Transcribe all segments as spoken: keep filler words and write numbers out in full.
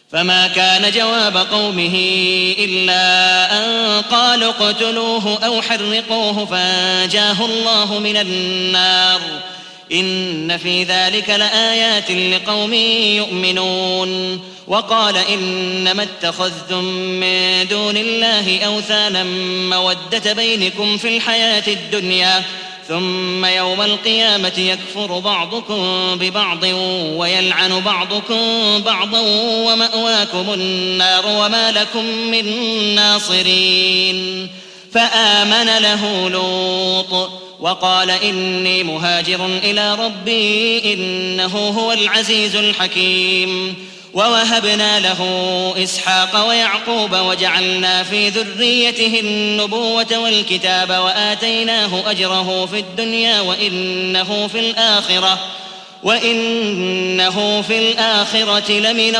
فما كان جواب قومه إلا أن قالوا اقتلوه أو حرقوه فأنجاه الله من النار إن في ذلك لآيات لقوم يؤمنون. وقال إنما اتخذتم من دون الله أوثانا مودة بينكم في الحياة الدنيا ثم يوم القيامة يكفر بعضكم ببعض ويلعن بعضكم بعضا ومأواكم النار وما لكم من ناصرين. فآمن له لوط وقال إني مهاجر إلى ربي إنه هو العزيز الحكيم. ووهبنا له إسحاق ويعقوب وجعلنا في ذريته النبوة والكتاب وآتيناه أجره في الدنيا وإنه في الآخرة وإنه في الآخرة لمن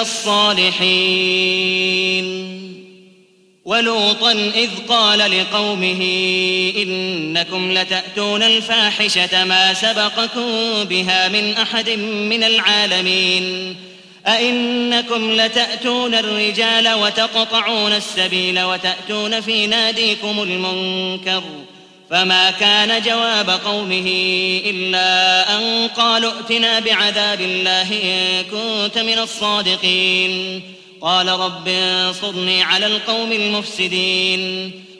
الصالحين. ولوطا إذ قال لقومه إنكم لتأتون الفاحشة ما سبقكم بها من أحد من العالمين أئنكم لتأتون الرجال وتقطعون السبيل وتأتون في ناديكم المنكر. فما كان جواب قومه إلا أن قالوا ائتنا بعذاب الله إن كنت من الصادقين. قال رب انصرني على القوم المفسدين.